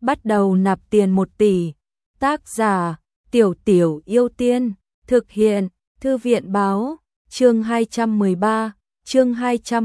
bắt đầu nạp tiền 1 tỷ. Tác giả Tiểu Tiểu Yêu Tiên. Thực hiện Thư viện báo. Chương 213, chương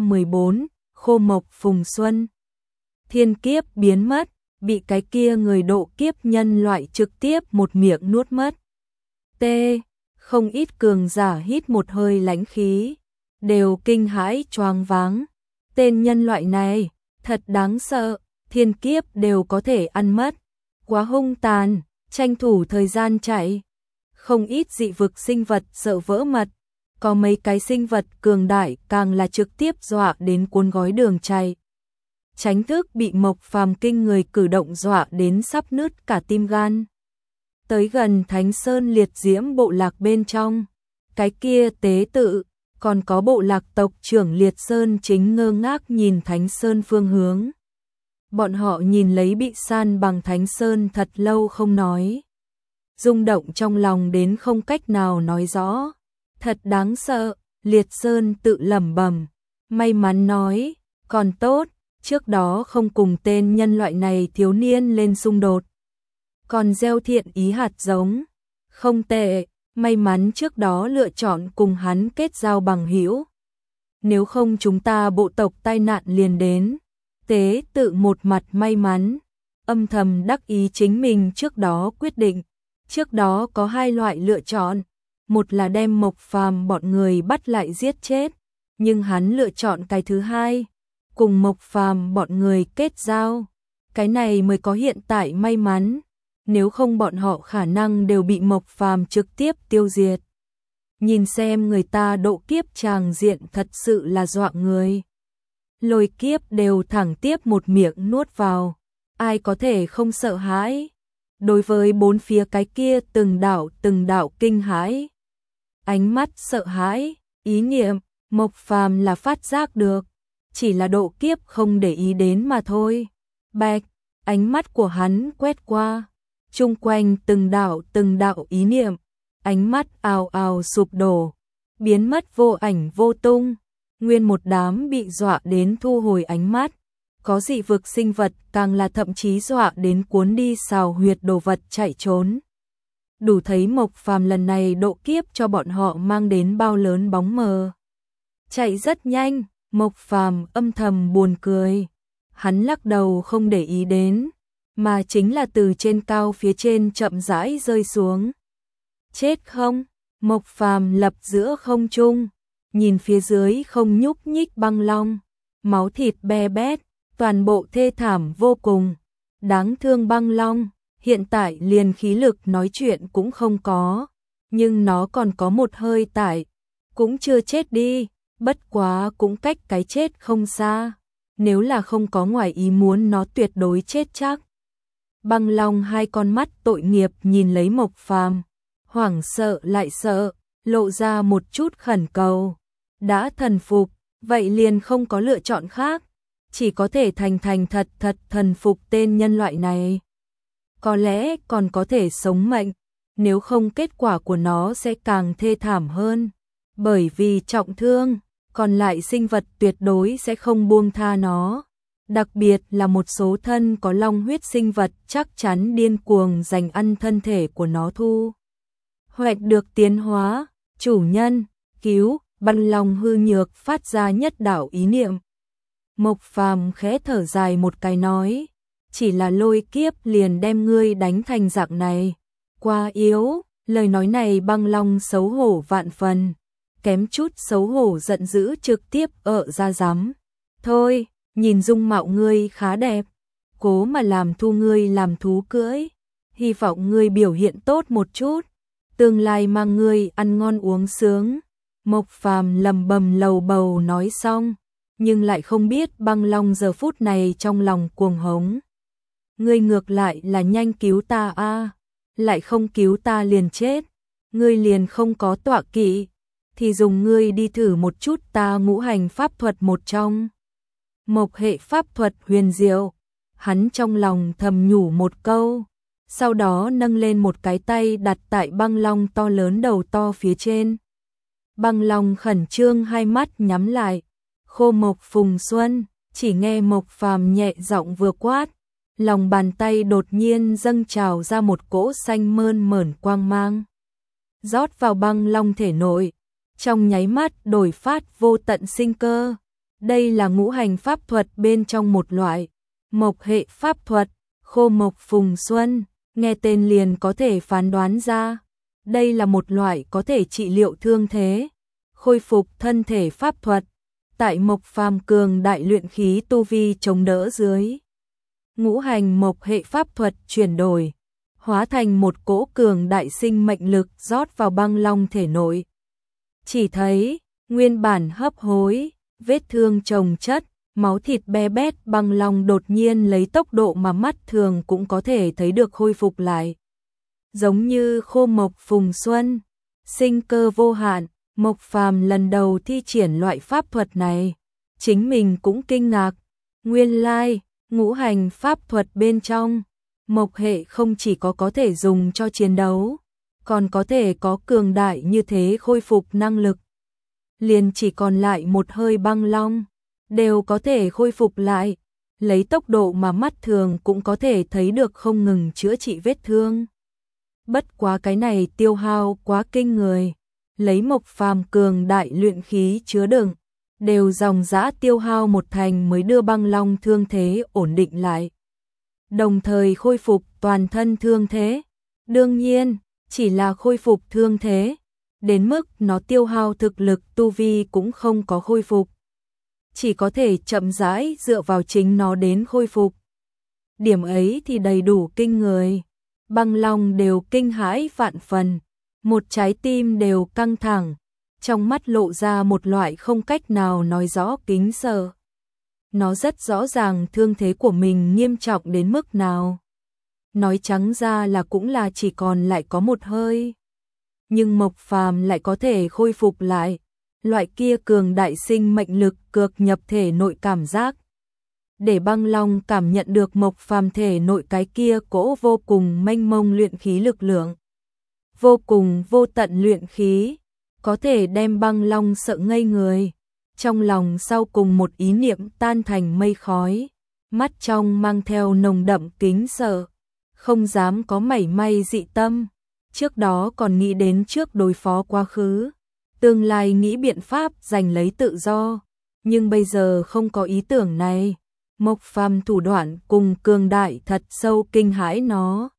214, Khô Mộc Phùng Xuân. Thiên kiếp biến mất, bị cái kia người độ kiếp nhân loại trực tiếp một miệng nuốt mất. T. Không ít cường giả hít một hơi lãnh khí, đều kinh hãi choáng váng. Tên nhân loại này, thật đáng sợ, thiên kiếp đều có thể ăn mất. Quá hung tàn, tranh thủ thời gian chạy. Không ít dị vực sinh vật sợ vỡ mật, có mấy cái sinh vật cường đại càng là trực tiếp dọa đến cuốn gói đường chạy. Tránh thức bị Mộc Phàm kinh người cử động dọa đến sắp nứt cả tim gan. Tới gần Thánh Sơn liệt diễm bộ lạc bên trong, cái kia tế tự, còn có bộ lạc tộc trưởng Liệt Sơn chính ngơ ngác nhìn Thánh Sơn phương hướng. Bọn họ nhìn lấy bị san bằng Thánh Sơn thật lâu không nói. Rung động trong lòng đến không cách nào nói rõ. Thật đáng sợ, Liệt Sơn tự lẩm bẩm. May mắn nói, còn tốt, trước đó không cùng tên nhân loại này thiếu niên lên xung đột. Còn gieo thiện ý hạt giống. Không tệ, may mắn trước đó lựa chọn cùng hắn kết giao bằng hữu. Nếu không chúng ta bộ tộc tai nạn liền đến. Tế tự một mặt may mắn, âm thầm đắc ý chính mình trước đó quyết định. Trước đó có 2 loại lựa chọn, một là đem Mộc Phàm bọn người bắt lại giết chết, nhưng hắn lựa chọn cái thứ hai, cùng Mộc Phàm bọn người kết giao. Cái này mới có hiện tại may mắn, nếu không bọn họ khả năng đều bị Mộc Phàm trực tiếp tiêu diệt. Nhìn xem người ta độ kiếp tràng diện thật sự là dọa người. Lôi kiếp đều thẳng tiếp một miệng nuốt vào, ai có thể không sợ hãi. Đối với bốn phía cái kia từng đạo kinh hãi. Ánh mắt sợ hãi, ý niệm, Mộc Phàm là phát giác được, chỉ là độ kiếp không để ý đến mà thôi. Bạch, ánh mắt của hắn quét qua, chung quanh từng đạo ý niệm, ánh mắt ào ào sụp đổ, biến mất vô ảnh vô tung. Nguyên một đám bị dọa đến thu hồi ánh mắt. Có dị vực sinh vật càng là thậm chí dọa đến cuốn đi xào huyệt đồ vật chạy trốn. Đủ thấy Mộc Phàm lần này độ kiếp cho bọn họ mang đến bao lớn bóng mờ. Chạy rất nhanh, Mộc Phàm âm thầm buồn cười. Hắn lắc đầu không để ý đến, mà chính là từ trên cao phía trên chậm rãi rơi xuống. Chết không? Mộc Phàm lập giữa không trung, nhìn phía dưới không nhúc nhích băng long, máu thịt be bét, toàn bộ thê thảm vô cùng. Đáng thương băng long, hiện tại liền khí lực nói chuyện cũng không có, nhưng nó còn có một hơi tải, cũng chưa chết đi, bất quá cũng cách cái chết không xa. Nếu là không có ngoài ý muốn nó tuyệt đối chết chắc. Băng long 2 con mắt tội nghiệp nhìn lấy Mộc Phàm, hoảng sợ lại sợ, lộ ra một chút khẩn cầu. Đã thần phục, vậy liền không có lựa chọn khác, chỉ có thể thành thật thần phục tên nhân loại này. Có lẽ còn có thể sống mệnh, nếu không kết quả của nó sẽ càng thê thảm hơn. Bởi vì trọng thương, còn lại sinh vật tuyệt đối sẽ không buông tha nó. Đặc biệt là một số thân có long huyết sinh vật chắc chắn điên cuồng giành ăn thân thể của nó thu hoạch được tiến hóa. Chủ nhân, cứu! Băng long hư nhược phát ra nhất đạo ý niệm. Mộc Phàm khẽ thở dài một cái nói, chỉ là lôi kiếp liền đem ngươi đánh thành dạng này. Quá yếu, lời nói này băng long xấu hổ vạn phần, kém chút xấu hổ giận dữ trực tiếp ra giám. Thôi, nhìn dung mạo ngươi khá đẹp, cố mà làm thu ngươi làm thú cưỡi, hy vọng ngươi biểu hiện tốt một chút, tương lai mang ngươi ăn ngon uống sướng. Mộc Phàm lầm bầm lầu bầu nói xong, nhưng lại không biết băng long giờ phút này trong lòng cuồng hống. Ngươi ngược lại là nhanh cứu ta a, lại không cứu ta liền chết. Ngươi liền không có tọa kỵ, thì dùng ngươi đi thử một chút ta ngũ hành pháp thuật một trong. Mộc hệ pháp thuật huyền diệu, hắn trong lòng thầm nhủ một câu, sau đó nâng lên một cái tay đặt tại băng long to lớn đầu to phía trên. Băng long khẩn trương 2 mắt nhắm lại. Khô Mộc Phùng Xuân, chỉ nghe Mộc Phàm nhẹ giọng vừa quát, lòng bàn tay đột nhiên dâng trào ra một cỗ xanh mơn mởn quang mang. Rót vào băng long thể nội, trong nháy mắt đổi phát vô tận sinh cơ. Đây là ngũ hành pháp thuật bên trong một loại mộc hệ pháp thuật, khô mộc phùng xuân, nghe tên liền có thể phán đoán ra. Đây là một loại có thể trị liệu thương thế, khôi phục thân thể pháp thuật. Tại Mộc Phàm cường đại luyện khí tu vi chống đỡ dưới, ngũ hành mộc hệ pháp thuật chuyển đổi, hóa thành một cỗ cường đại sinh mệnh lực rót vào băng long thể nội. Chỉ thấy, nguyên bản hấp hối, vết thương chồng chất, máu thịt be bét, băng long đột nhiên lấy tốc độ mà mắt thường cũng có thể thấy được khôi phục lại. Giống như khô mộc phùng xuân, sinh cơ vô hạn. Mộc Phàm lần đầu thi triển loại pháp thuật này, chính mình cũng kinh ngạc. Nguyên lai, ngũ hành pháp thuật bên trong, mộc hệ không chỉ có thể dùng cho chiến đấu, còn có thể có cường đại như thế khôi phục năng lực. Liền chỉ còn lại một hơi băng long, đều có thể khôi phục lại, lấy tốc độ mà mắt thường cũng có thể thấy được không ngừng chữa trị vết thương. Bất quá cái này tiêu hao quá kinh người. Lấy Mộc Phàm cường đại luyện khí chứa đựng, đều dòng dã tiêu hao một thành mới đưa băng long thương thế ổn định lại. Đồng thời khôi phục toàn thân thương thế. Đương nhiên, chỉ là khôi phục thương thế, đến mức nó tiêu hao thực lực tu vi cũng không có khôi phục. Chỉ có thể chậm rãi dựa vào chính nó đến khôi phục. Điểm ấy thì đầy đủ kinh người. Băng long đều kinh hãi vạn phần. Một trái tim đều căng thẳng, trong mắt lộ ra một loại không cách nào nói rõ kính sợ. Nó rất rõ ràng thương thế của mình nghiêm trọng đến mức nào. Nói trắng ra là cũng là chỉ còn lại có một hơi. Nhưng Mộc Phàm lại có thể khôi phục lại, loại kia cường đại sinh mệnh lực cược nhập thể nội cảm giác. Để băng long cảm nhận được Mộc Phàm thể nội cái kia cỗ vô cùng mênh mông luyện khí lực lượng. Vô cùng vô tận luyện khí, có thể đem băng long sợ ngây người. Trong lòng sau cùng một ý niệm tan thành mây khói, mắt trong mang theo nồng đậm kính sợ, không dám có mảy may dị tâm. Trước đó còn nghĩ đến trước đối phó quá khứ, tương lai nghĩ biện pháp giành lấy tự do, nhưng bây giờ không có ý tưởng này. Mộc Phàm thủ đoạn cùng cường đại thật sâu kinh hãi nó.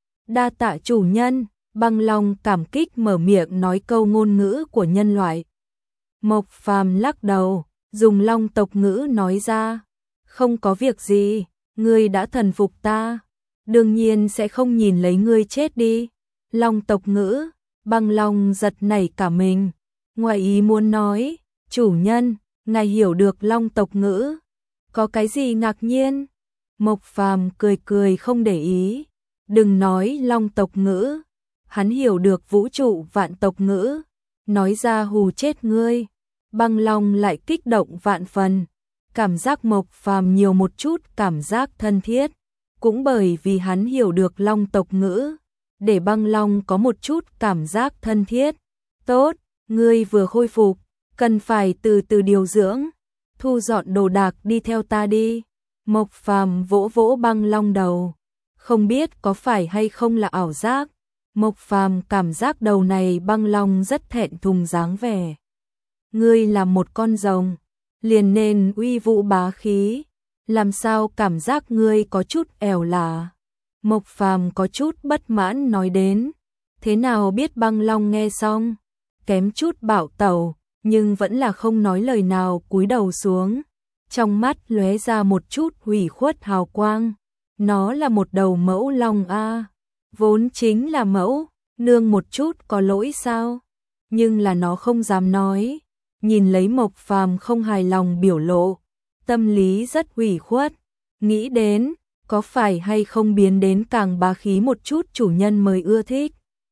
Đa tạ chủ nhân. Băng long cảm kích mở miệng nói câu ngôn ngữ của nhân loại. Mộc Phàm lắc đầu, dùng long tộc ngữ nói ra. Không có việc gì, ngươi đã thần phục ta. Đương nhiên sẽ không nhìn lấy ngươi chết đi. Long tộc ngữ, băng long giật nảy cả mình. Ngoài ý muốn nói, chủ nhân, ngài hiểu được long tộc ngữ. Có cái gì ngạc nhiên? Mộc Phàm cười cười không để ý. Đừng nói long tộc ngữ. Hắn hiểu được vũ trụ vạn tộc ngữ, nói ra hù chết ngươi. Băng long lại kích động vạn phần, cảm giác Mộc Phàm nhiều một chút cảm giác thân thiết, cũng bởi vì hắn hiểu được long tộc ngữ, để băng long có một chút cảm giác thân thiết. Tốt, ngươi vừa khôi phục, cần phải từ từ điều dưỡng, thu dọn đồ đạc đi theo ta đi. Mộc Phàm vỗ vỗ băng long đầu, không biết có phải hay không là ảo giác. Mộc Phàm cảm giác đầu này băng long rất thẹn thùng dáng vẻ. Ngươi là một con rồng, liền nên uy vũ bá khí, làm sao cảm giác ngươi có chút ẻo lả. Mộc Phàm có chút bất mãn nói đến. Thế nào biết băng long nghe xong, kém chút bạo tẩu, nhưng vẫn là không nói lời nào cúi đầu xuống. Trong mắt lóe ra một chút hủy khuất hào quang. Nó là một đầu mẫu long a. Vốn chính là mẫu, nương một chút có lỗi sao? Nhưng là nó không dám nói. Nhìn lấy Mộc Phàm không hài lòng biểu lộ, tâm lý rất hủy khuất, nghĩ đến có phải hay không biến đến càng bá khí một chút chủ nhân mới ưa thích.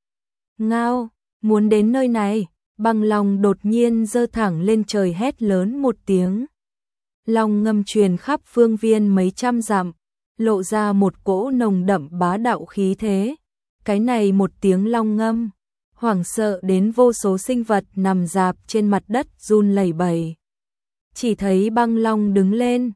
Ngao, muốn đến nơi này, băng long đột nhiên giơ thẳng lên trời hét lớn một tiếng. Long ngâm truyền khắp phương viên mấy trăm dặm, lộ ra một cỗ nồng đậm bá đạo khí thế. Cái này một tiếng long ngâm, hoảng sợ đến vô số sinh vật nằm rạp trên mặt đất run lẩy bẩy. Chỉ thấy băng long đứng lên,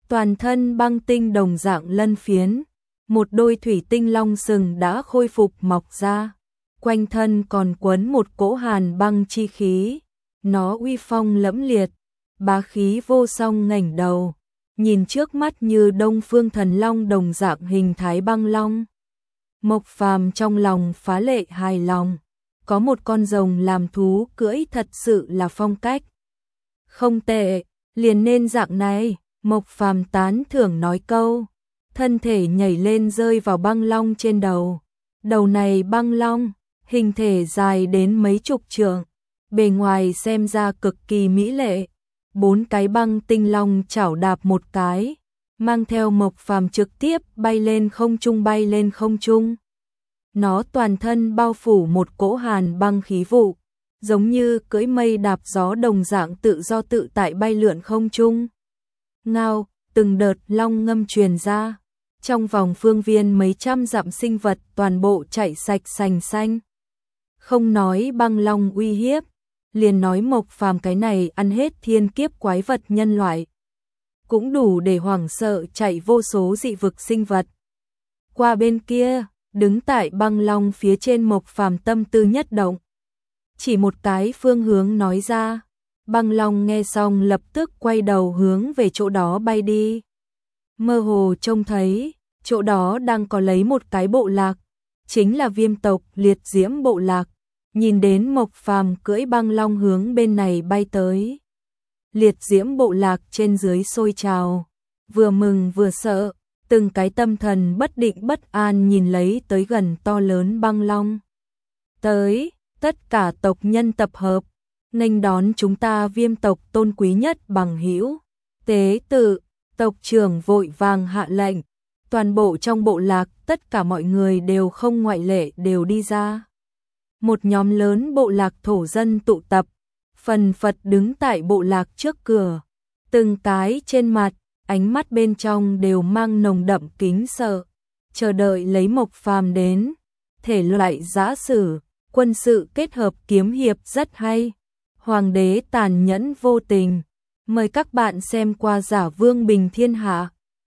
toàn thân băng tinh đồng dạng lân phiến, một đôi thủy tinh long sừng đã khôi phục mọc ra, quanh thân còn quấn một cỗ hàn băng chi khí, nó uy phong lẫm liệt, bá khí vô song ngẩng đầu, nhìn trước mắt như Đông Phương Thần Long đồng dạng hình thái băng long. Mộc Phàm trong lòng phá lệ hài lòng, có một con rồng làm thú cưỡi thật sự là phong cách. Không tệ, liền nên dạng này, Mộc Phàm tán thưởng nói câu, thân thể nhảy lên rơi vào băng long trên đầu. Đầu này băng long, hình thể dài đến mấy chục trượng, bề ngoài xem ra cực kỳ mỹ lệ. 4 cái băng tinh long chảo đạp một cái, mang theo Mộc Phàm trực tiếp bay lên không trung. Nó toàn thân bao phủ một cỗ hàn băng khí vụ, giống như cưỡi mây đạp gió đồng dạng tự do tự tại bay lượn không trung. Ngao, từng đợt long ngâm truyền ra, trong vòng phương viên mấy trăm dặm sinh vật toàn bộ chạy sạch sành xanh. Không nói băng long uy hiếp, liền nói Mộc Phàm cái này ăn hết thiên kiếp quái vật nhân loại, cũng đủ để hoảng sợ chạy vô số dị vực sinh vật. Qua bên kia, đứng tại băng long phía trên Mộc Phàm tâm tư nhất động, chỉ một cái phương hướng nói ra. Băng long nghe xong lập tức quay đầu hướng về chỗ đó bay đi. Mơ hồ trông thấy, chỗ đó đang có lấy một cái bộ lạc, chính là Viêm tộc Liệt Diễm bộ lạc. Nhìn đến Mộc Phàm cưỡi băng long hướng bên này bay tới, Liệt Diễm bộ lạc trên dưới sôi trào, vừa mừng vừa sợ, từng cái tâm thần bất định bất an nhìn lấy tới gần to lớn băng long. Tới, tất cả tộc nhân tập hợp, nghênh đón chúng ta Viêm tộc tôn quý nhất bằng hữu. Tế tự, tộc trưởng vội vàng hạ lệnh, toàn bộ trong bộ lạc tất cả mọi người đều không ngoại lệ đều đi ra. Một nhóm lớn bộ lạc thổ dân tụ tập, phần phật đứng tại bộ lạc trước cửa, từng cái trên mặt, ánh mắt bên trong đều mang nồng đậm kính sợ, chờ đợi lấy Mộc Phàm đến. Thể loại giã sử, quân sự kết hợp kiếm hiệp rất hay. Hoàng đế tàn nhẫn vô tình. Mời các bạn xem qua Giả Vương Bình Thiên Hạ.